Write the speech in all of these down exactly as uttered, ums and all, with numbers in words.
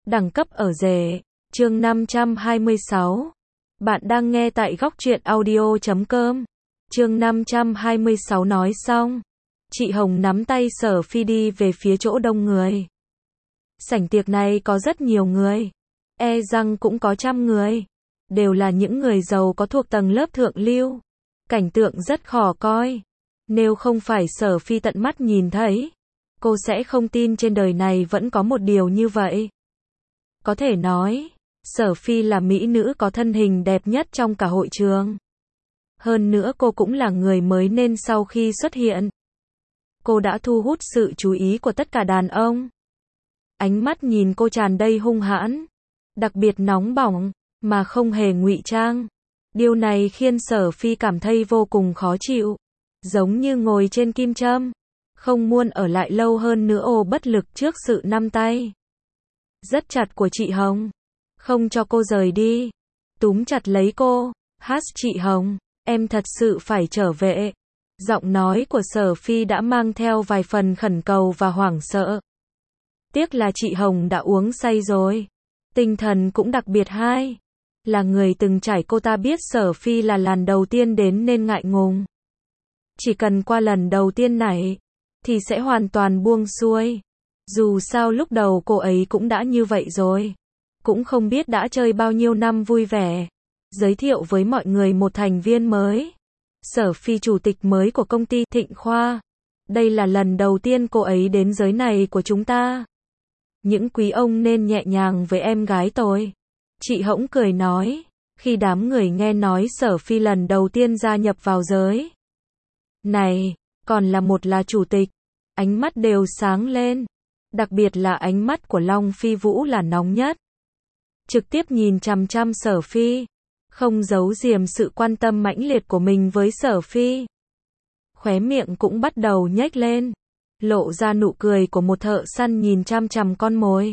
Đẳng cấp ở rể. Chương năm trăm hai mươi sáu. Bạn đang nghe tại góc truyện audio chấm com. Chương năm trăm hai mươi sáu nói xong. Chị Hồng nắm tay Sở Phi đi về phía chỗ đông người. Sảnh tiệc này có rất nhiều người. E rằng cũng có trăm người. Đều là những người giàu có thuộc tầng lớp thượng lưu. Cảnh tượng rất khó coi. Nếu không phải Sở Phi tận mắt nhìn thấy, cô sẽ không tin trên đời này vẫn có một điều như vậy. Có thể nói, Sở Phi là mỹ nữ có thân hình đẹp nhất trong cả hội trường. Hơn nữa cô cũng là người mới nên sau khi xuất hiện, cô đã thu hút sự chú ý của tất cả đàn ông. Ánh mắt nhìn cô tràn đầy hung hãn, đặc biệt nóng bỏng, mà không hề ngụy trang. Điều này khiến Sở Phi cảm thấy vô cùng khó chịu, giống như ngồi trên kim châm, không muốn ở lại lâu hơn nữa. Ô bất lực trước sự nắm tay rất chặt của chị Hồng, không cho cô rời đi, túm chặt lấy cô. Hát chị Hồng, em thật sự phải trở về. Giọng nói của Sở Phi đã mang theo vài phần khẩn cầu và hoảng sợ. Tiếc là chị Hồng đã uống say rồi, tinh thần cũng đặc biệt hay. Là người từng trải, cô ta biết Sở Phi là lần đầu tiên đến nên ngại ngùng. Chỉ cần qua lần đầu tiên này, thì sẽ hoàn toàn buông xuôi. Dù sao lúc đầu cô ấy cũng đã như vậy rồi. Cũng không biết đã chơi bao nhiêu năm vui vẻ. Giới thiệu với mọi người một thành viên mới. Sở Phi chủ tịch mới của công ty Thịnh Khoa. Đây là lần đầu tiên cô ấy đến giới này của chúng ta. Những quý ông nên nhẹ nhàng với em gái tôi. Chị Hỗng cười nói, khi đám người nghe nói Sở Phi lần đầu tiên gia nhập vào giới này, còn là một là chủ tịch, ánh mắt đều sáng lên. Đặc biệt là ánh mắt của Long Phi Vũ là nóng nhất. Trực tiếp nhìn chằm chằm Sở Phi, không giấu giếm sự quan tâm mãnh liệt của mình với Sở Phi. Khóe miệng cũng bắt đầu nhếch lên, lộ ra nụ cười của một thợ săn nhìn chằm chằm con mồi.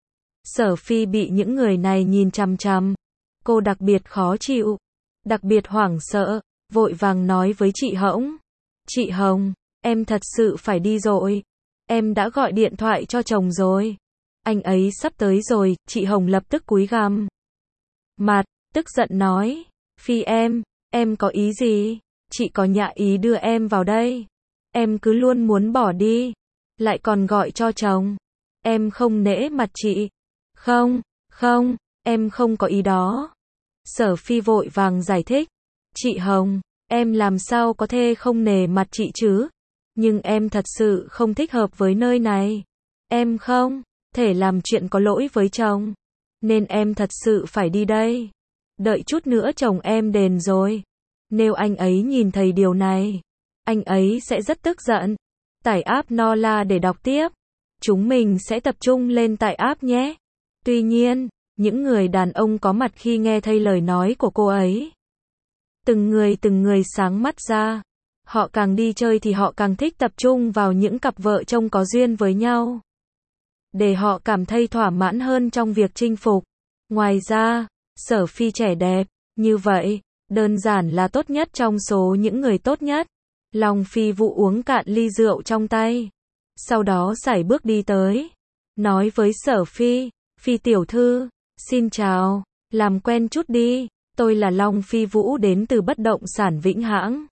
Sở Phi bị những người này nhìn chằm chằm, cô đặc biệt khó chịu, đặc biệt hoảng sợ, vội vàng nói với chị Hỗng. Chị Hồng, em thật sự phải đi rồi. Em đã gọi điện thoại cho chồng rồi. Anh ấy sắp tới rồi. Chị Hồng lập tức cúi gằm mặt, tức giận nói. Phi em, em có ý gì? Chị có nhã ý đưa em vào đây. Em cứ luôn muốn bỏ đi, lại còn gọi cho chồng. Em không nể mặt chị. Không, không, em không có ý đó. Sở Phi vội vàng giải thích. Chị Hồng, em làm sao có thể không nể mặt chị chứ? Nhưng em thật sự không thích hợp với nơi này. Em không thể làm chuyện có lỗi với chồng, nên em thật sự phải đi đây. Đợi chút nữa chồng em đền rồi. Nếu anh ấy nhìn thấy điều này, anh ấy sẽ rất tức giận. Tải app Nola để đọc tiếp. Chúng mình sẽ tập trung lên tải app nhé. Tuy nhiên, những người đàn ông có mặt khi nghe thấy lời nói của cô ấy, từng người từng người sáng mắt ra. Họ càng đi chơi thì họ càng thích tập trung vào những cặp vợ chồng có duyên với nhau, để họ cảm thấy thỏa mãn hơn trong việc chinh phục. Ngoài ra, Sở Phi trẻ đẹp như vậy, đơn giản là tốt nhất trong số những người tốt nhất. Long Phi Vũ uống cạn ly rượu trong tay, sau đó sải bước đi tới, nói với Sở Phi. Phi tiểu thư, xin chào, làm quen chút đi. Tôi là Long Phi Vũ đến từ bất động sản Vĩnh Hãng.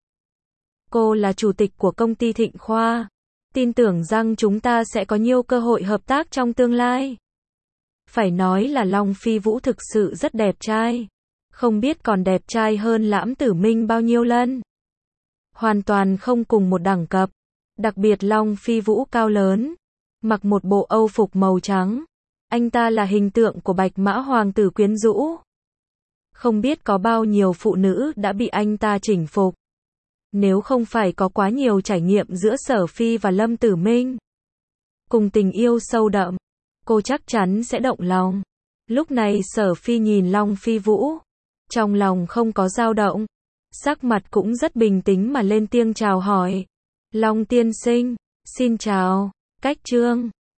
Cô là chủ tịch của công ty Thịnh Khoa. Tin tưởng rằng chúng ta sẽ có nhiều cơ hội hợp tác trong tương lai. Phải nói là Long Phi Vũ thực sự rất đẹp trai. Không biết còn đẹp trai hơn Lãm Tử Minh bao nhiêu lần. Hoàn toàn không cùng một đẳng cấp. Đặc biệt Long Phi Vũ cao lớn, mặc một bộ âu phục màu trắng. Anh ta là hình tượng của bạch mã hoàng tử quyến rũ. Không biết có bao nhiêu phụ nữ đã bị anh ta chinh phục. Nếu không phải có quá nhiều trải nghiệm giữa Sở Phi và Lâm Tử Minh, cùng tình yêu sâu đậm, cô chắc chắn sẽ động lòng. Lúc này Sở Phi nhìn Long Phi Vũ, trong lòng không có dao động, sắc mặt cũng rất bình tĩnh mà lên tiếng chào hỏi. Long tiên sinh, xin chào. Cách chương